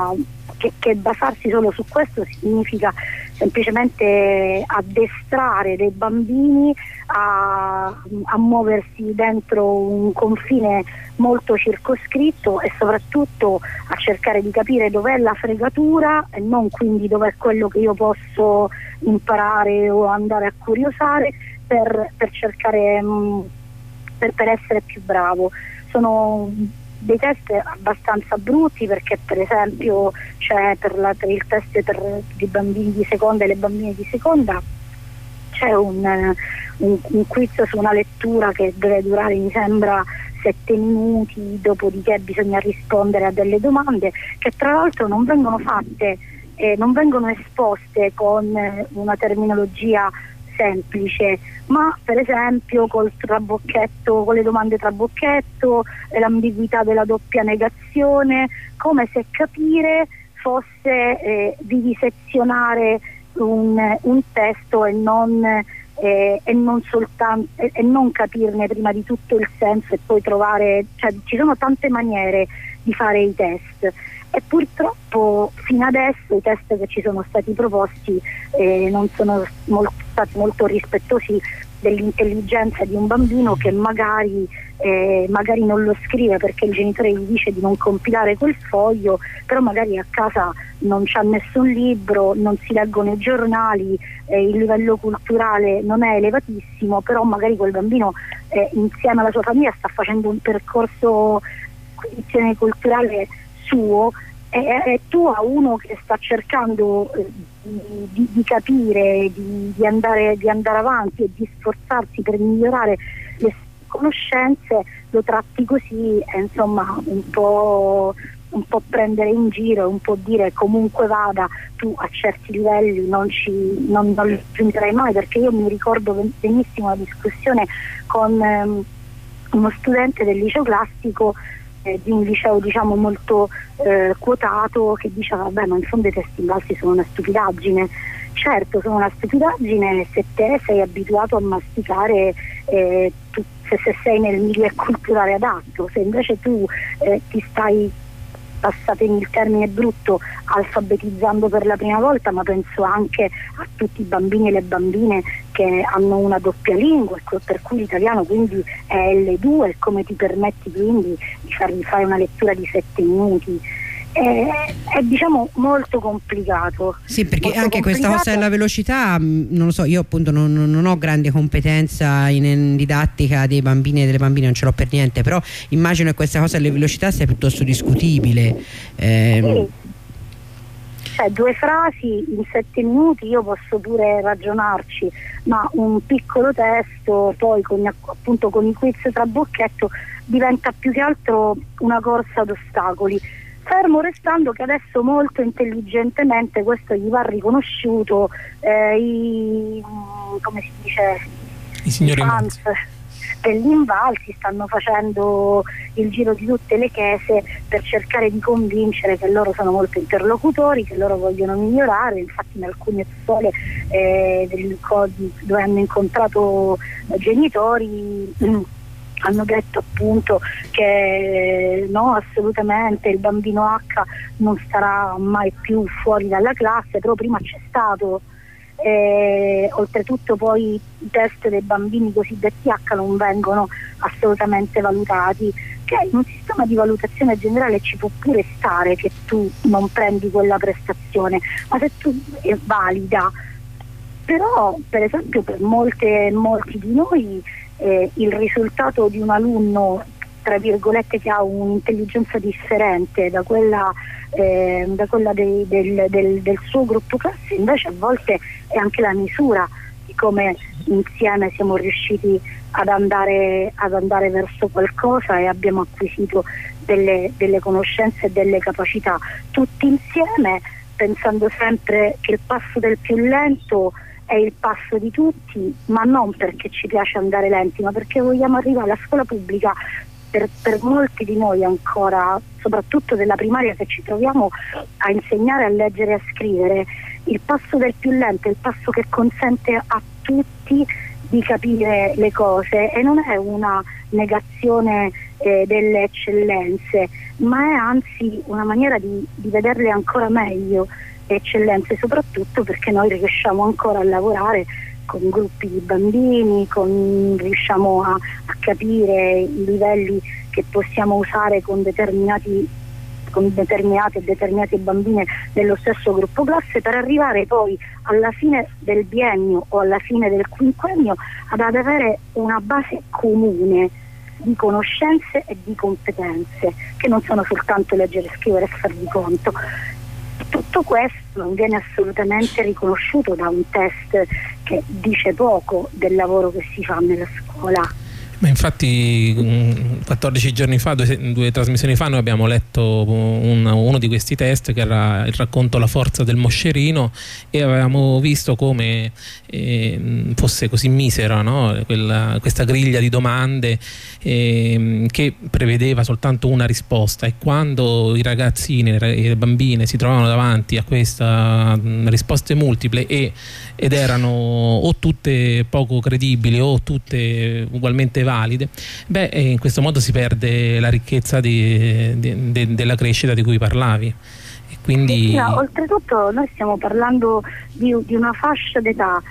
I: basarsi solo su questo significa semplicemente addestrare dei bambini a muoversi dentro un confine molto circoscritto e soprattutto a cercare di capire dov'è la fregatura e non quindi dov'è quello che io posso imparare o andare a curiosare per cercare per essere più bravo. Sono dei test abbastanza brutti, perché per esempio c'è per il test per i bambini di seconda e le bambine di seconda c'è un quiz su una lettura che deve durare, mi sembra, 7 minuti, dopodiché bisogna rispondere a delle domande che tra l'altro non vengono fatte, non vengono esposte con una terminologia semplice, ma per esempio col trabocchetto, con le domande trabocchetto, l'ambiguità della doppia negazione, come se capire fosse vivisezionare un testo e non soltanto e non capirne prima di tutto il senso e poi trovare, cioè ci sono tante maniere di fare i test e purtroppo fino adesso i test che ci sono stati proposti non sono stati molto rispettosi dell'intelligenza di un bambino che magari non lo scrive perché il genitore gli dice di non compilare quel foglio, però magari a casa non c'ha nessun libro, non si leggono i giornali, il livello culturale non è elevatissimo, però magari quel bambino insieme alla sua famiglia sta facendo un percorso culturale suo E tu, a uno che sta cercando di capire, di andare avanti e di sforzarsi per migliorare le conoscenze, lo tratti così, e insomma un po' prendere in giro, un po' dire comunque vada, tu a certi livelli non li giungerai mai, perché io mi ricordo benissimo una discussione con uno studente del liceo classico, di un liceo diciamo molto quotato, che diceva vabbè, ma in fondo i testi invalsi sono una stupidaggine. Certo, sono una stupidaggine se te sei abituato a masticare, se sei nel milieu culturale adatto. Se invece tu ti stai, passatemi il termine brutto, alfabetizzando per la prima volta, ma penso anche a tutti i bambini e le bambine che hanno una doppia lingua, per cui l'italiano quindi è L2, come ti permetti quindi di fargli fare una lettura di 7 minuti? È diciamo molto complicato.
B: Sì, perché anche questa cosa della velocità, non lo so, io appunto non ho grande competenza in didattica dei bambini e delle bambine, non ce l'ho per niente, però immagino che questa cosa delle velocità sia piuttosto discutibile.
I: Sì. Cioè, 2 frasi in 7 minuti io posso pure ragionarci, ma un piccolo testo poi con i quiz trabocchetto diventa più che altro una corsa ad ostacoli. Fermo restando che adesso molto intelligentemente, questo gli va riconosciuto, come si dice,
C: i signori
I: fans degli invalsi stanno facendo il giro di tutte le chiese per cercare di convincere che loro sono molto interlocutori, che loro vogliono migliorare. Infatti in alcune scuole dove hanno incontrato genitori hanno detto appunto che no, assolutamente il bambino H non starà mai più fuori dalla classe, però prima c'è stato. Oltretutto poi i test dei bambini cosiddetti H non vengono assolutamente valutati, che in un sistema di valutazione generale ci può pure stare che tu non prendi quella prestazione, ma se tu è valida. Però per esempio per molti di noi il risultato di un alunno tra virgolette che ha un'intelligenza differente da quella del suo gruppo classe, invece a volte è anche la misura di come insieme siamo riusciti ad andare verso qualcosa e abbiamo acquisito delle conoscenze e delle capacità tutti insieme, pensando sempre che il passo del più lento è il passo di tutti, ma non perché ci piace andare lenti, ma perché vogliamo arrivare alla scuola pubblica. Per molti di noi ancora, soprattutto della primaria, che ci troviamo a insegnare a leggere e a scrivere, il passo del più lento è il passo che consente a tutti di capire le cose, e non è una negazione delle eccellenze, ma è anzi una maniera di vederle ancora meglio, le eccellenze, soprattutto perché noi riusciamo ancora a lavorare con gruppi di bambini, riusciamo a capire i livelli che possiamo usare con determinate e determinate bambine dello stesso gruppo classe, per arrivare poi alla fine del biennio o alla fine del quinquennio ad avere una base comune di conoscenze e di competenze, che non sono soltanto leggere, scrivere e far di conto. Tutto questo non viene assolutamente riconosciuto da un test che dice poco del lavoro che si fa nella scuola.
C: Ma infatti 14 giorni fa, due trasmissioni fa, noi abbiamo letto uno di questi test, che era il racconto La forza del moscerino, e avevamo visto come fosse così misera, no? Questa griglia di domande che prevedeva soltanto una risposta, e quando i ragazzini e le bambine si trovavano davanti a queste risposte multiple ed erano o tutte poco credibili o tutte ugualmente valide, in questo modo si perde la ricchezza della crescita di cui parlavi. E quindi
I: oltretutto noi stiamo parlando di una fascia d'età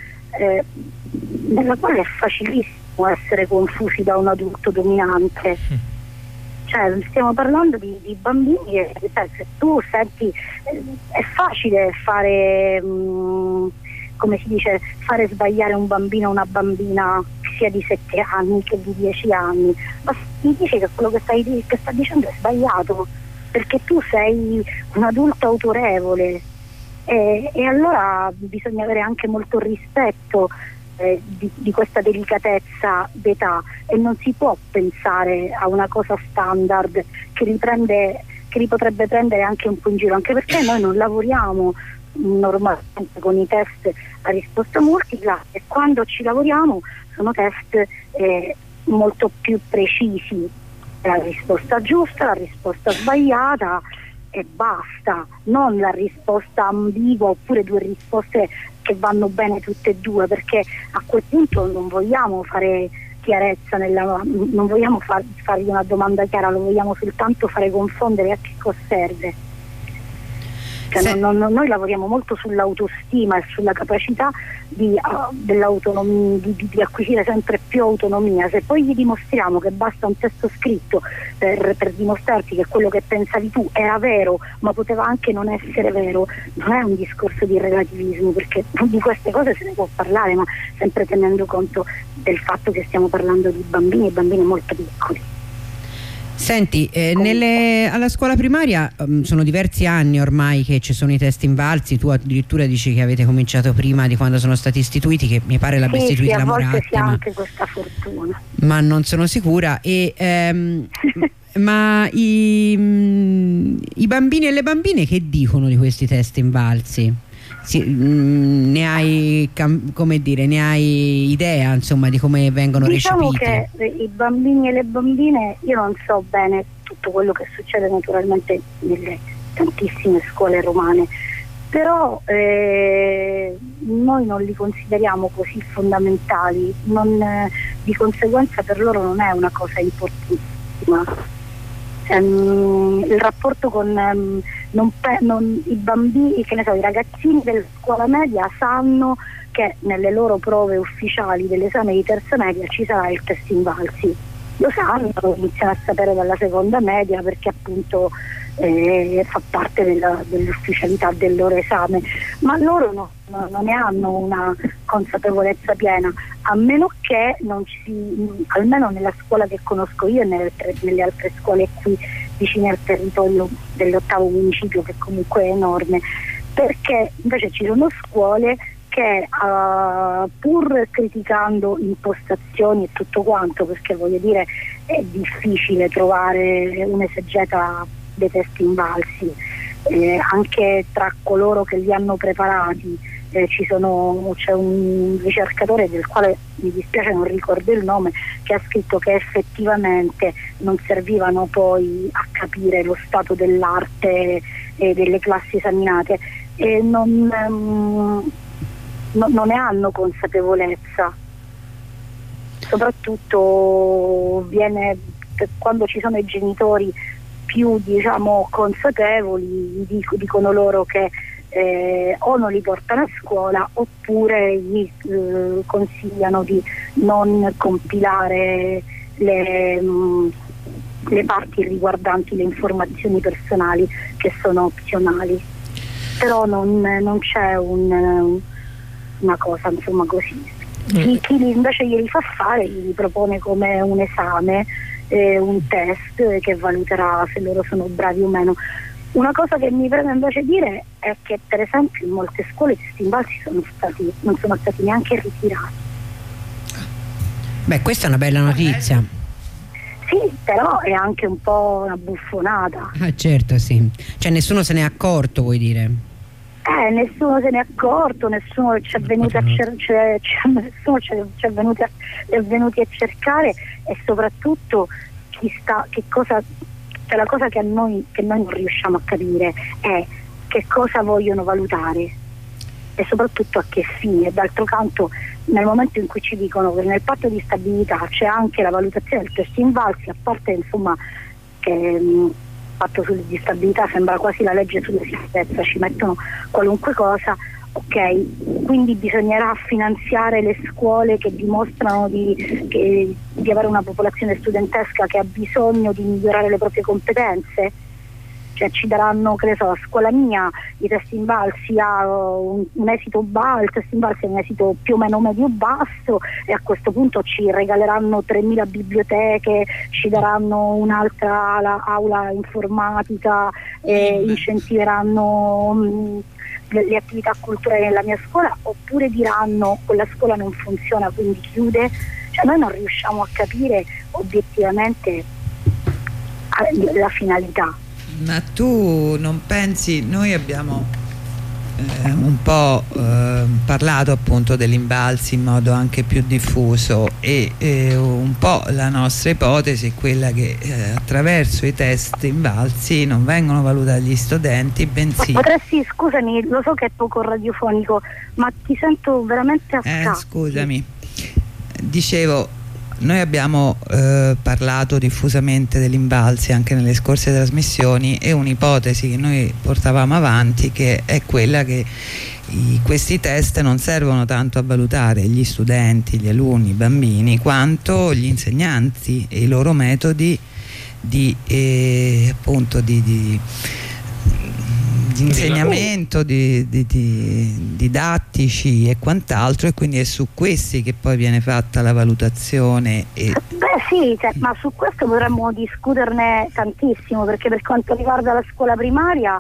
I: nella quale è facilissimo essere confusi da un adulto dominante. Cioè, stiamo parlando di bambini che, se tu senti, è facile fare come si dice, fare sbagliare un bambino o una bambina, sia di 7 anni che di 10 anni, ma mi dice che quello che sta dicendo è sbagliato. perché tu sei un adulto autorevole e allora bisogna avere anche molto rispetto di questa delicatezza d'età, e non si può pensare a una cosa standard che li potrebbe prendere anche un po' in giro, anche perché noi non lavoriamo normalmente con i test a risposta multipla, e quando ci lavoriamo sono test molto più precisi, la risposta giusta, la risposta sbagliata e basta, non la risposta ambigua oppure due risposte che vanno bene tutte e due, perché a quel punto non vogliamo fare chiarezza, non vogliamo fargli una domanda chiara, lo vogliamo soltanto fare confondere a che cosa serve. Cioè, noi lavoriamo molto sull'autostima e sulla capacità dell'autonomia, di acquisire sempre più autonomia. Se poi gli dimostriamo che basta un testo scritto per dimostrarti che quello che pensavi tu era vero, ma poteva anche non essere vero, non è un discorso di relativismo, perché di queste cose se ne può parlare, ma sempre tenendo conto del fatto che stiamo parlando di bambini molto piccoli.
B: Senti, alla scuola primaria sono diversi anni ormai che ci sono i test invalsi, tu addirittura dici che avete cominciato prima di quando sono stati istituiti, che mi pare l'abbia istituita la Moratti.
I: A volte si ha anche questa fortuna.
B: Ma non sono sicura. Ma i bambini e le bambine che dicono di questi test invalsi? Ne hai idea, insomma, di come vengono recepiti?
I: Diciamo che i bambini e le bambine, io non so bene tutto quello che succede naturalmente nelle tantissime scuole romane, però noi non li consideriamo così fondamentali, di conseguenza per loro non è una cosa importantissima. Il rapporto con i bambini, che ne so, i ragazzini della scuola media sanno che nelle loro prove ufficiali dell'esame di terza media ci sarà il test invalsi, lo sanno, lo iniziano a sapere dalla seconda media, perché appunto fa parte dell'ufficialità del loro esame, ma loro non ne hanno una consapevolezza piena, a meno che almeno nella scuola che conosco io e nelle altre scuole qui vicine al territorio dell'8° municipio, che comunque è enorme, perché invece ci sono scuole che pur criticando impostazioni e tutto quanto, perché voglio dire è difficile trovare un'esegeta dei test invalsi, anche tra coloro che li hanno preparati c'è un ricercatore del quale mi dispiace non ricordo il nome, che ha scritto che effettivamente non servivano poi a capire lo stato dell'arte delle classi esaminate, e non ne hanno consapevolezza. Soprattutto quando ci sono i genitori più consapevoli, dicono loro che o non li portano a scuola oppure gli consigliano di non compilare le parti riguardanti le informazioni personali, che sono opzionali. Però non c'è una cosa insomma così. Chi invece glieli fa fare gli propone come un esame, un test che valuterà se loro sono bravi o meno. Una cosa che mi preme invece dire è che per esempio in molte scuole questi invalsi non sono stati neanche ritirati.
B: Beh, questa è una bella notizia.
I: Sì, però è anche un po' una buffonata.
B: Ah, certo, sì. Cioè nessuno se n'è accorto, vuoi dire?
I: Nessuno se n'è accorto, nessuno ci è venuto è venuti a cercare, e soprattutto la cosa che noi non riusciamo a capire è che cosa vogliono valutare e soprattutto a che fine. D'altro canto, nel momento in cui ci dicono che nel patto di stabilità c'è anche la valutazione del test invalsi, a parte insomma che il patto di stabilità sembra quasi la legge sulla sicurezza, ci mettono qualunque cosa, ok, quindi bisognerà finanziare le scuole che dimostrano di avere una popolazione studentesca che ha bisogno di migliorare le proprie competenze. cioè ci daranno, che ne so, a scuola mia i test Invalsi ha un esito basso, il test Invalsi ha un esito più o meno medio-basso, e a questo punto ci regaleranno 3.000 biblioteche, ci daranno un'altra aula informatica, incentiveranno le attività culturali nella mia scuola, oppure diranno quella scuola non funziona quindi chiude. Cioè noi non riusciamo a capire obiettivamente la finalità.
F: Ma tu non pensi, noi abbiamo un po' parlato appunto degli Invalsi in modo anche più diffuso, e un po' la nostra ipotesi è quella che attraverso i test Invalsi non vengono valutati gli studenti, bensì...
I: Potresti, scusami, lo so che è poco radiofonico, ma ti sento veramente a scatti.
F: Scusami, dicevo, noi abbiamo parlato diffusamente degli Invalsi anche nelle scorse trasmissioni, e un'ipotesi che noi portavamo avanti che è quella che questi test non servono tanto a valutare gli studenti, gli alunni, i bambini, quanto gli insegnanti e i loro metodi di insegnamento, didattici e quant'altro, e quindi è su questi che poi viene fatta la valutazione.
I: Beh sì, ma su questo potremmo discuterne tantissimo, perché per quanto riguarda la scuola primaria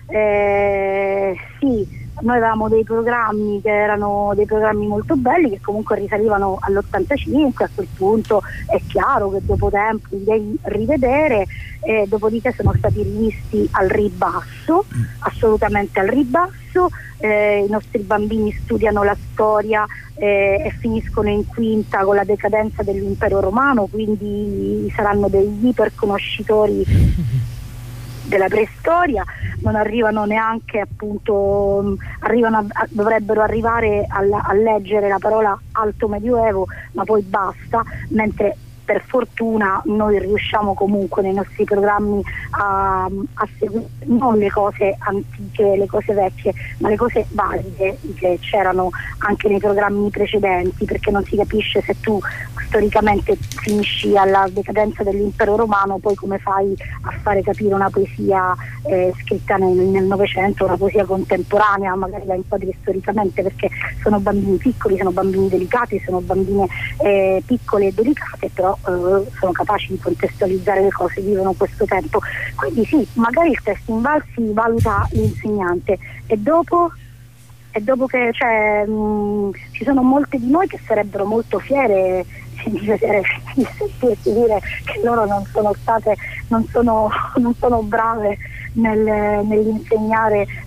I: sì, noi avevamo dei programmi che erano dei programmi molto belli, che comunque risalivano all'85. A quel punto è chiaro che dopo tempo li devi rivedere, dopodiché sono stati rivisti al ribasso, assolutamente al ribasso. I nostri bambini studiano la storia e finiscono in quinta con la decadenza dell'impero romano, quindi saranno degli iperconoscitori della preistoria, non arrivano neanche, appunto, dovrebbero arrivare a leggere la parola alto medioevo, ma poi basta, mentre per fortuna noi riusciamo comunque nei nostri programmi a seguire non le cose antiche, le cose vecchie, ma le cose valide che c'erano anche nei programmi precedenti, perché non si capisce se tu storicamente finisci alla decadenza dell'impero romano, poi come fai a fare capire una poesia scritta nel Novecento, una poesia contemporanea, magari la inquadri storicamente, perché sono bambini piccoli, sono bambini delicati, sono bambine piccole e delicate, però sono capaci di contestualizzare le cose, vivono questo tempo. Quindi sì, magari il test Invalsi valuta l'insegnante, e dopo che ci sono molte di noi che sarebbero molto fiere di sentirsi dire che loro non sono brave nell'insegnare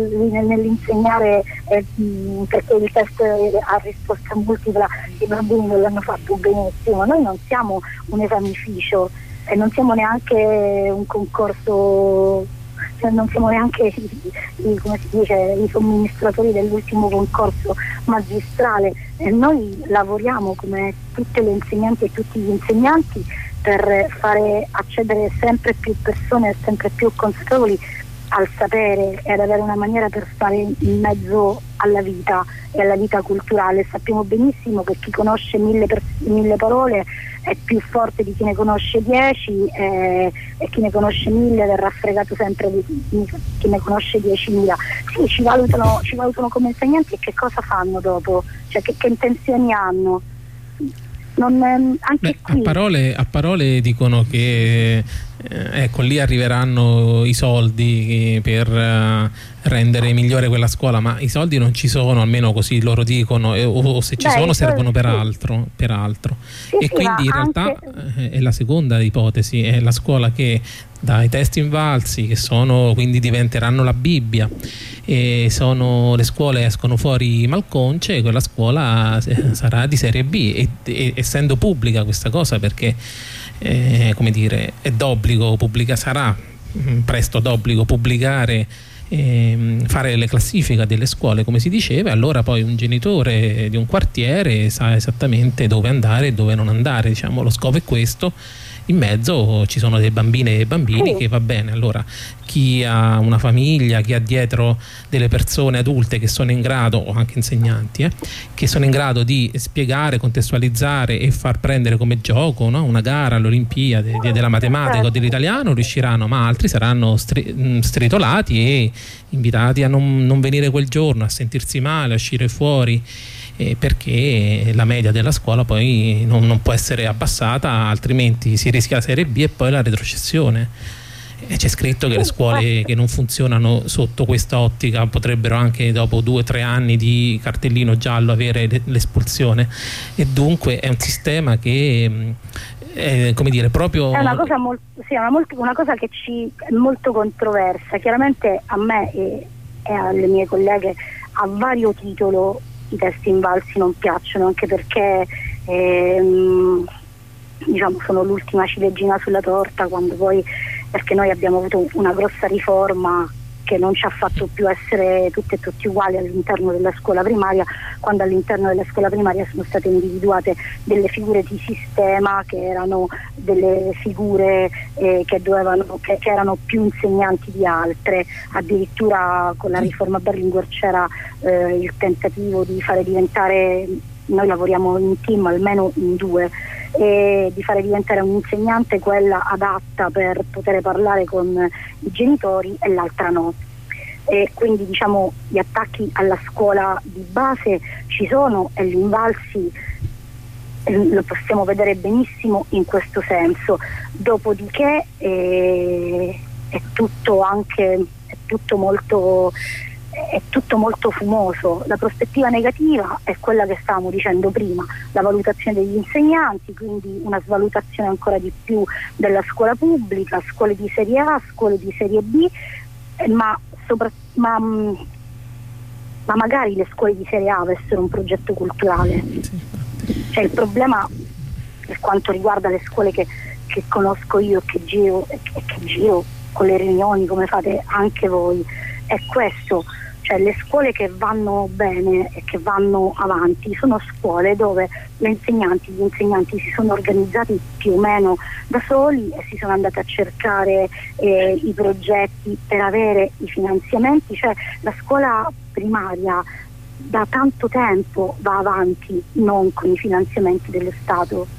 I: perché il test a risposta multipla i bambini non l'hanno fatto benissimo. Noi non siamo un esamificio e non siamo neanche un concorso, cioè non siamo neanche i somministratori dell'ultimo concorso magistrale, e noi lavoriamo come tutte le insegnanti e tutti gli insegnanti per fare accedere sempre più persone, sempre più consapevoli al sapere e ad avere una maniera per stare in mezzo alla vita e alla vita culturale. Sappiamo benissimo che chi conosce mille parole è più forte di chi ne conosce 10, e chi ne conosce 1000 verrà fregato sempre di chi ne conosce 10.000. Sì, ci valutano come insegnanti, e che cosa fanno dopo? Cioè che intenzioni hanno? Anche qui
C: a parole dicono che ecco, lì arriveranno i soldi per rendere migliore quella scuola, ma i soldi non ci sono, almeno così loro dicono, o se ci sono servono per altro.
I: Sì,
C: e quindi in realtà è la seconda ipotesi, è la scuola che dai test Invalsi, che quindi diventeranno la Bibbia, e le scuole escono fuori malconce, e quella scuola sarà di serie B, e essendo pubblica questa cosa, perché come dire, è d'obbligo sarà presto d'obbligo pubblicare, fare le classifiche delle scuole, come si diceva. Allora poi un genitore di un quartiere sa esattamente dove andare e dove non andare, diciamo. Lo scopo è questo, in mezzo ci sono delle bambine e bambini che va bene. Allora chi ha una famiglia, chi ha dietro delle persone adulte che sono in grado, o anche insegnanti, che sono in grado di spiegare, contestualizzare e far prendere come gioco, no? Una gara all'Olimpiade della matematica o dell'italiano, riusciranno, ma altri saranno stritolati e invitati a non venire quel giorno, a sentirsi male, a uscire fuori, perché la media della scuola poi non può essere abbassata, altrimenti si rischia la Serie B e poi la retrocessione. E c'è scritto che le scuole che non funzionano sotto questa ottica potrebbero anche dopo 2 o 3 anni di cartellino giallo avere l'espulsione, e dunque è un sistema che come dire, proprio
I: è una cosa una cosa che è molto controversa. Chiaramente a me e alle mie colleghe a vario titolo i test invalsi non piacciono, anche perché diciamo sono l'ultima ciliegina sulla torta, quando poi, perché noi abbiamo avuto una grossa riforma che non ci ha fatto più essere tutte e tutti uguali all'interno della scuola primaria, quando all'interno della scuola primaria sono state individuate delle figure di sistema che erano delle figure che erano più insegnanti di altre. Addirittura con la riforma Berlinguer c'era il tentativo di fare diventare, noi lavoriamo in team almeno in 2, e di fare diventare un insegnante quella adatta per poter parlare con i genitori e l'altra no. E quindi diciamo gli attacchi alla scuola di base ci sono, e gli invalsi lo possiamo vedere benissimo in questo senso. Dopodiché è tutto molto fumoso. La prospettiva negativa è quella che stavamo dicendo prima, la valutazione degli insegnanti, quindi una svalutazione ancora di più della scuola pubblica, scuole di serie A, scuole di serie B, ma magari le scuole di serie A avessero un progetto culturale. Cioè, il problema per quanto riguarda le scuole che conosco io, che giro con le riunioni come fate anche voi, è questo. Cioè, le scuole che vanno bene e che vanno avanti sono scuole dove gli insegnanti si sono organizzati più o meno da soli e si sono andati a cercare i progetti per avere i finanziamenti. Cioè, la scuola primaria da tanto tempo va avanti non con i finanziamenti dello Stato.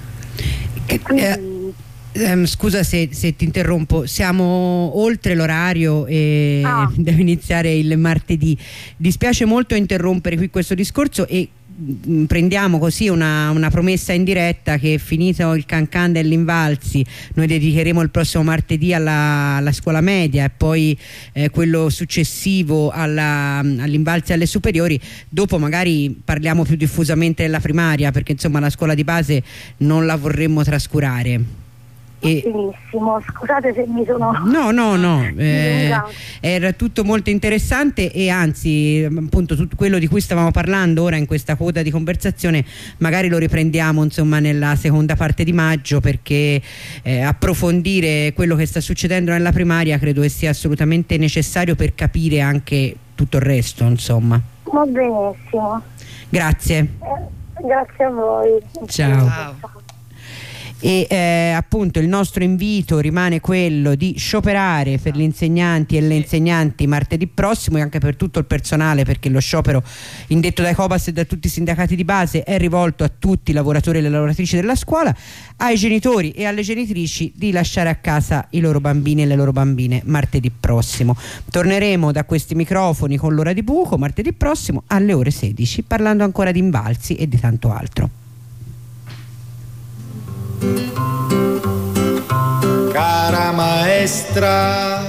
I: E quindi
B: scusa se ti interrompo, siamo oltre l'orario e deve iniziare il martedì. Dispiace molto interrompere qui questo discorso e prendiamo così una promessa in diretta che, finito il cancan dell'Invalsi, noi dedicheremo il prossimo martedì alla scuola media e poi quello successivo all'Invalsi alle superiori. Dopo magari parliamo più diffusamente della primaria, perché insomma la scuola di base non la vorremmo trascurare.
I: Benissimo, scusate se mi sono...
B: No, era tutto molto interessante, e anzi appunto tutto quello di cui stavamo parlando ora in questa coda di conversazione magari lo riprendiamo insomma nella seconda parte di maggio, perché approfondire quello che sta succedendo nella primaria credo che sia assolutamente necessario per capire anche tutto il resto, insomma.
I: Va benissimo.
B: Grazie.
I: Grazie a voi.
B: Ciao. E appunto il nostro invito rimane quello di scioperare per gli insegnanti e le insegnanti martedì prossimo, e anche per tutto il personale, perché lo sciopero indetto dai Copas e da tutti i sindacati di base è rivolto a tutti i lavoratori e le lavoratrici della scuola, ai genitori e alle genitrici di lasciare a casa i loro bambini e le loro bambine martedì prossimo. Torneremo da questi microfoni con l'ora di buco martedì prossimo alle ore 16, parlando ancora di Invalsi e di tanto altro.
J: Cara maestra,